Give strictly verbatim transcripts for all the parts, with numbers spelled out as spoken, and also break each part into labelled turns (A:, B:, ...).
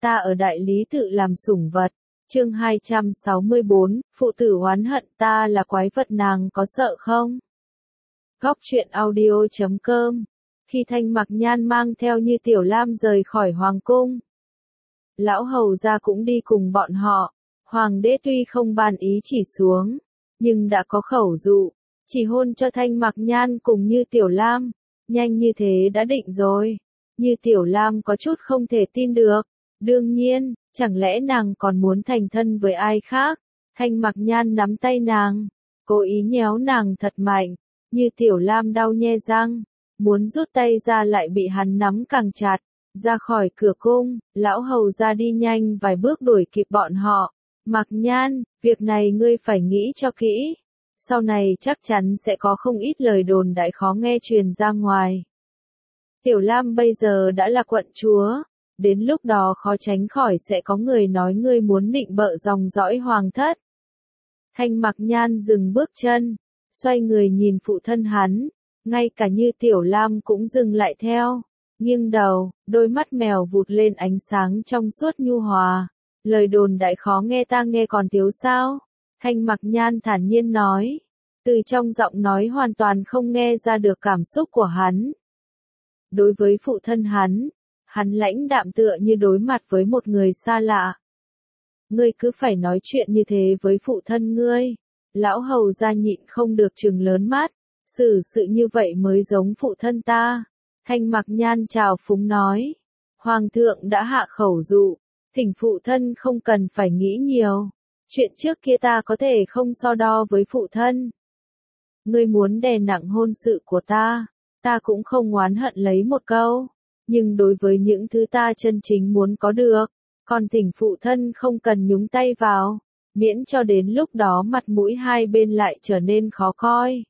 A: ta ở đại lý tự làm sủng vật. Chương hai trăm sáu mươi bốn, phụ tử oán hận, ta là quái vật nàng có sợ không? Góc truyện audio chấm com. Khi Thanh Mặc Nhan mang theo Như Tiểu Lam rời khỏi hoàng cung, lão hầu gia cũng đi cùng bọn họ. Hoàng đế tuy không ban ý chỉ xuống, nhưng đã có khẩu dụ, chỉ hôn cho Thanh Mặc Nhan cùng Như Tiểu Lam. Nhanh như thế đã định rồi. Như Tiểu Lam có chút không thể tin được. Đương nhiên, chẳng lẽ nàng còn muốn thành thân với ai khác? Thanh Mặc Nhan nắm tay nàng, cố ý nhéo nàng thật mạnh. Như Tiểu Lam đau nhe răng, muốn rút tay ra lại bị hắn nắm càng chặt. Ra khỏi cửa cung, lão hầu ra đi nhanh vài bước đuổi kịp bọn họ. Mặc Nhan, việc này ngươi phải nghĩ cho kỹ. Sau này chắc chắn sẽ có không ít lời đồn đại khó nghe truyền ra ngoài. Tiểu Lam bây giờ đã là quận chúa, đến lúc đó khó tránh khỏi sẽ có người nói ngươi muốn nịnh bợ dòng dõi hoàng thất. Thanh Mặc Nhan dừng bước chân, xoay người nhìn phụ thân hắn, ngay cả Như Tiểu Lam cũng dừng lại theo, nghiêng đầu, đôi mắt mèo vụt lên ánh sáng trong suốt nhu hòa. Lời đồn đại khó nghe ta nghe còn thiếu sao? Thanh Mặc Nhan thản nhiên nói, từ trong giọng nói hoàn toàn không nghe ra được cảm xúc của hắn. Đối với phụ thân hắn, hắn lãnh đạm tựa như đối mặt với một người xa lạ. Ngươi cứ phải nói chuyện như thế với phụ thân ngươi. Lão hầu gia nhịn không được trừng lớn mắt, xử sự như vậy mới giống phụ thân ta. Thanh Mặc Nhan chào phúng nói, hoàng thượng đã hạ khẩu dụ, thỉnh phụ thân không cần phải nghĩ nhiều. Chuyện trước kia ta có thể không so đo với phụ thân. Ngươi muốn đè nặng hôn sự của ta, ta cũng không oán hận lấy một câu. Nhưng đối với những thứ ta chân chính muốn có được, còn thỉnh phụ thân không cần nhúng tay vào, miễn cho đến lúc đó mặt mũi hai bên lại trở nên khó coi.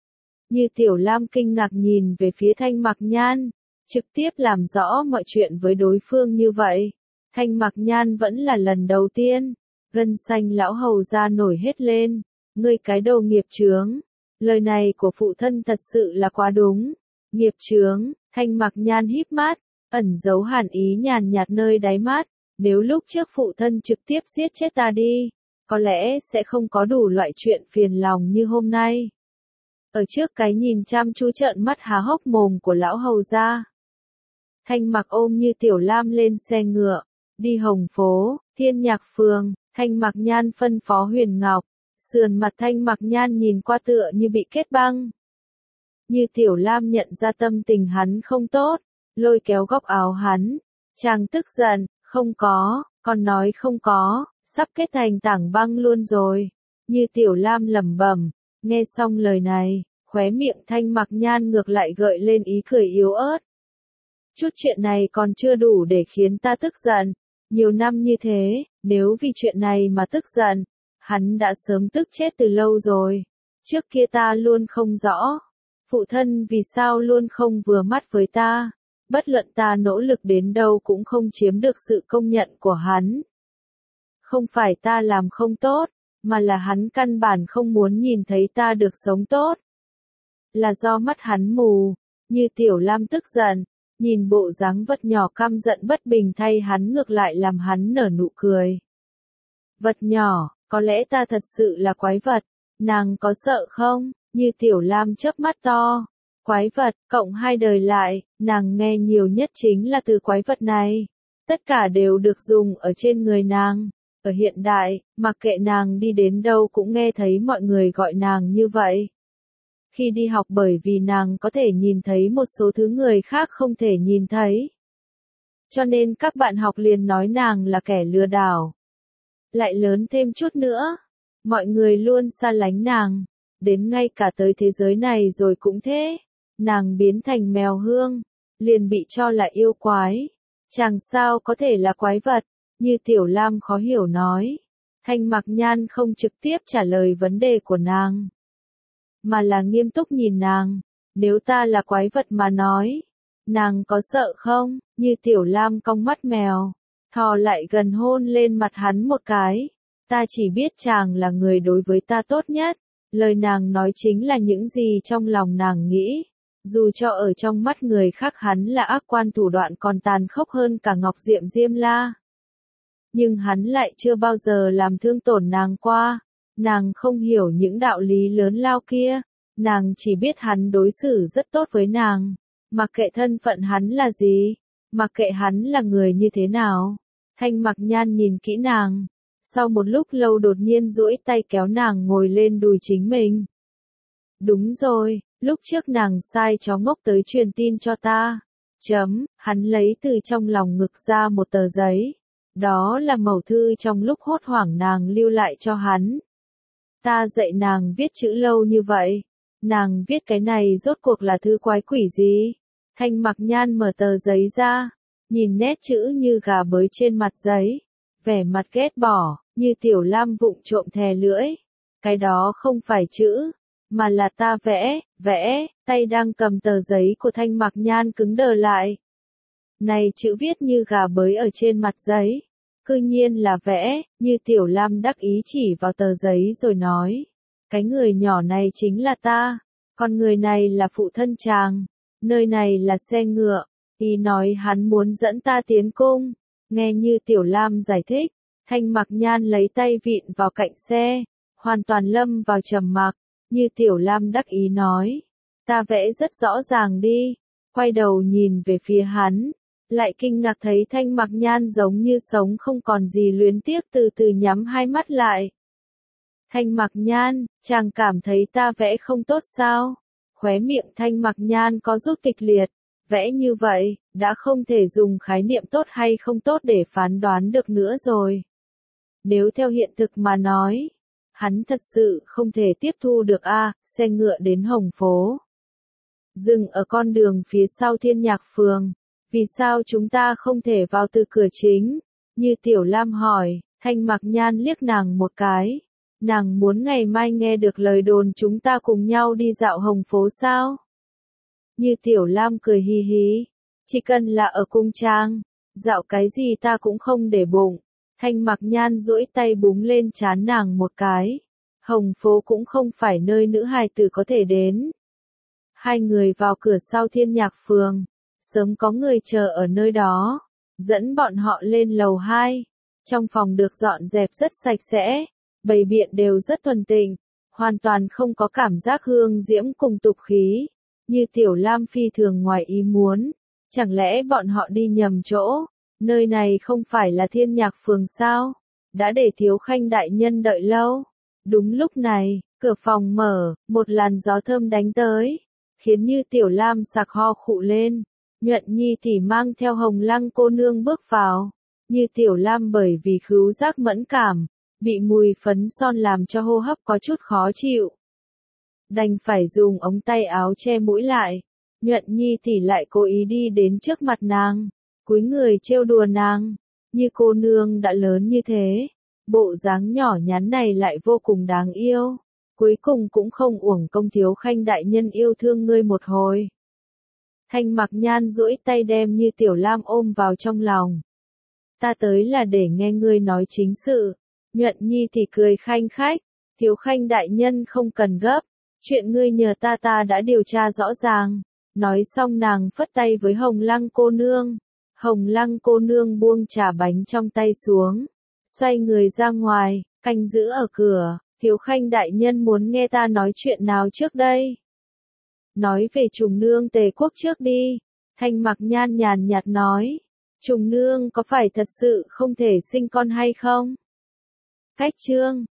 A: Như Tiểu Lam kinh ngạc nhìn về phía Thanh Mặc Nhan, trực tiếp làm rõ mọi chuyện với đối phương như vậy. Thanh Mặc Nhan vẫn là lần đầu tiên, gân xanh lão hầu ra nổi hết lên. Ngươi cái đồ nghiệp chướng, lời này của phụ thân thật sự là quá đúng. Nghiệp chướng, Thanh Mặc Nhan híp mắt, ẩn giấu hàn ý nhàn nhạt nơi đáy mắt. Nếu lúc trước phụ thân trực tiếp giết chết ta đi, có lẽ sẽ không có đủ loại chuyện phiền lòng như hôm nay. Ở trước cái nhìn chăm chú trợn mắt há hốc mồm của lão hầu gia, Thanh Mặc ôm Như Tiểu Lam lên xe ngựa, đi Hồng Phố, Thiên Nhạc Phường. Thanh Mặc Nhan phân phó Huyền Ngọc, sườn mặt Thanh Mặc Nhan nhìn qua tựa như bị kết băng. Như Tiểu Lam nhận ra tâm tình hắn không tốt, lôi kéo góc áo hắn. Chàng tức giận, không có, con nói không có, sắp kết thành tảng băng luôn rồi. Như Tiểu Lam lẩm bẩm, nghe xong lời này, khóe miệng Thanh Mặc Nhan ngược lại gợi lên ý cười yếu ớt. Chút chuyện này còn chưa đủ để khiến ta tức giận. Nhiều năm như thế, nếu vì chuyện này mà tức giận, hắn đã sớm tức chết từ lâu rồi. Trước kia ta luôn không rõ, phụ thân vì sao luôn không vừa mắt với ta. Bất luận ta nỗ lực đến đâu cũng không chiếm được sự công nhận của hắn. Không phải ta làm không tốt, mà là hắn căn bản không muốn nhìn thấy ta được sống tốt. Là do mắt hắn mù. Như Tiểu Lam tức giận, nhìn bộ dáng vật nhỏ căm giận bất bình thay hắn ngược lại làm hắn nở nụ cười. Vật nhỏ, có lẽ ta thật sự là quái vật, nàng có sợ không? Như Tiểu Lam chớp mắt to. Quái vật, cộng hai đời lại, nàng nghe nhiều nhất chính là từ quái vật này. Tất cả đều được dùng ở trên người nàng. Ở hiện đại, mặc kệ nàng đi đến đâu cũng nghe thấy mọi người gọi nàng như vậy. Khi đi học bởi vì nàng có thể nhìn thấy một số thứ người khác không thể nhìn thấy. Cho nên các bạn học liền nói nàng là kẻ lừa đảo. Lại lớn thêm chút nữa, mọi người luôn xa lánh nàng. Đến ngay cả tới thế giới này rồi cũng thế. Nàng biến thành mèo hương, liền bị cho là yêu quái. Chàng sao có thể là quái vật? Như Tiểu Lam khó hiểu nói. Thanh Mặc Nhan không trực tiếp trả lời vấn đề của nàng, mà là nghiêm túc nhìn nàng. Nếu ta là quái vật mà nói, nàng có sợ không? Như Tiểu Lam cong mắt mèo, thò lại gần hôn lên mặt hắn một cái. Ta chỉ biết chàng là người đối với ta tốt nhất. Lời nàng nói chính là những gì trong lòng nàng nghĩ. Dù cho ở trong mắt người khác hắn là ác quan thủ đoạn còn tàn khốc hơn cả Ngọc Diệm Diêm La. nhưng hắn lại chưa bao giờ làm thương tổn nàng qua. Nàng không hiểu những đạo lý lớn lao kia, nàng chỉ biết hắn đối xử rất tốt với nàng, mặc kệ thân phận hắn là gì, mặc kệ hắn là người như thế nào. Thanh Mặc Nhan nhìn kỹ nàng, sau một lúc lâu đột nhiên duỗi tay kéo nàng ngồi lên đùi chính mình. Đúng rồi, lúc trước nàng sai chó ngốc tới truyền tin cho ta. Chấm, hắn lấy từ trong lòng ngực ra một tờ giấy. Đó là mẩu thư trong lúc hốt hoảng nàng lưu lại cho hắn. Ta dạy nàng viết chữ lâu như vậy. Nàng viết cái này rốt cuộc là thư quái quỷ gì? Thanh Mặc Nhan mở tờ giấy ra, nhìn nét chữ như gà bới trên mặt giấy, vẻ mặt ghét bỏ, như Tiểu Lam vụng trộm thè lưỡi. Cái đó không phải chữ, mà là ta vẽ, vẽ, tay đang cầm tờ giấy của Thanh Mặc Nhan cứng đờ lại. Này chữ viết như gà bới ở trên mặt giấy, cư nhiên là vẽ, như Tiểu Lam đắc ý chỉ vào tờ giấy rồi nói. Cái người nhỏ này chính là ta, còn người này là phụ thân chàng, nơi này là xe ngựa, ý nói hắn muốn dẫn ta tiến cung. Nghe như Tiểu Lam giải thích, Thanh Mặc Nhan lấy tay vịn vào cạnh xe, hoàn toàn lâm vào trầm mặc, như Tiểu Lam đắc ý nói. Ta vẽ rất rõ ràng đi, quay đầu nhìn về phía hắn, lại kinh ngạc thấy Thanh Mặc Nhan giống như sống không còn gì luyến tiếc từ từ nhắm hai mắt lại. Thanh Mặc Nhan, chàng cảm thấy ta vẽ không tốt sao? Khóe miệng Thanh Mặc Nhan có rút kịch liệt, vẽ như vậy, đã không thể dùng khái niệm tốt hay không tốt để phán đoán được nữa rồi. Nếu theo hiện thực mà nói, hắn thật sự không thể tiếp thu được a, à, xe ngựa đến Hồng Phố. Dừng ở con đường phía sau Thiên Nhạc Phường, vì sao chúng ta không thể vào từ cửa chính? Như Tiểu Lam hỏi, Thanh Mặc Nhan liếc nàng một cái. Nàng muốn ngày mai nghe được lời đồn chúng ta cùng nhau đi dạo Hồng Phố sao? Như Tiểu Lam cười hì hì, chỉ cần là ở cung trang, dạo cái gì ta cũng không để bụng. Thanh Mặc Nhan duỗi tay búng lên trán nàng một cái. Hồng Phố cũng không phải nơi nữ hài tử có thể đến. Hai người vào cửa sau Thiên Nhạc Phường, sớm có người chờ ở nơi đó, dẫn bọn họ lên lầu hai. Trong phòng được dọn dẹp rất sạch sẽ, bày biện đều rất thuần tịnh, hoàn toàn không có cảm giác hương diễm cùng tục khí. Như Tiểu Lam phi thường ngoài ý muốn, chẳng lẽ bọn họ đi nhầm chỗ, nơi này không phải là Thiên Nhạc Phường sao? Đã để Thiếu Khanh đại nhân đợi lâu. Đúng lúc này, cửa phòng mở, một làn gió thơm đánh tới, khiến Như Tiểu Lam sặc ho khụ lên. Nhuận Nhi tỷ mang theo Hồng Lăng cô nương bước vào. Như Tiểu Lam bởi vì khứu giác mẫn cảm, bị mùi phấn son làm cho hô hấp có chút khó chịu. Đành phải dùng ống tay áo che mũi lại. Nhuận Nhi tỷ lại cố ý đi đến trước mặt nàng, cúi người trêu đùa nàng. Như cô nương đã lớn như thế, bộ dáng nhỏ nhắn này lại vô cùng đáng yêu. Cuối cùng cũng không uổng công Thiếu Khanh đại nhân yêu thương ngươi một hồi. Thanh Mặc Nhan duỗi tay đem Như Tiểu Lam ôm vào trong lòng. Ta tới là để nghe ngươi nói chính sự. Nhuận Nhi thì cười khanh khách. Thiếu Khanh đại nhân không cần gấp. Chuyện ngươi nhờ ta ta đã điều tra rõ ràng. Nói xong nàng phất tay với Hồng Lăng cô nương. Hồng Lăng cô nương buông trà bánh trong tay xuống, xoay người ra ngoài, canh giữ ở cửa. Thiếu Khanh đại nhân muốn nghe ta nói chuyện nào trước đây? Nói về Trùng Nương Tề Quốc trước đi. Thanh Mặc Nhan nhàn nhạt nói. Trùng Nương có phải thật sự không thể sinh con hay không? Cách chương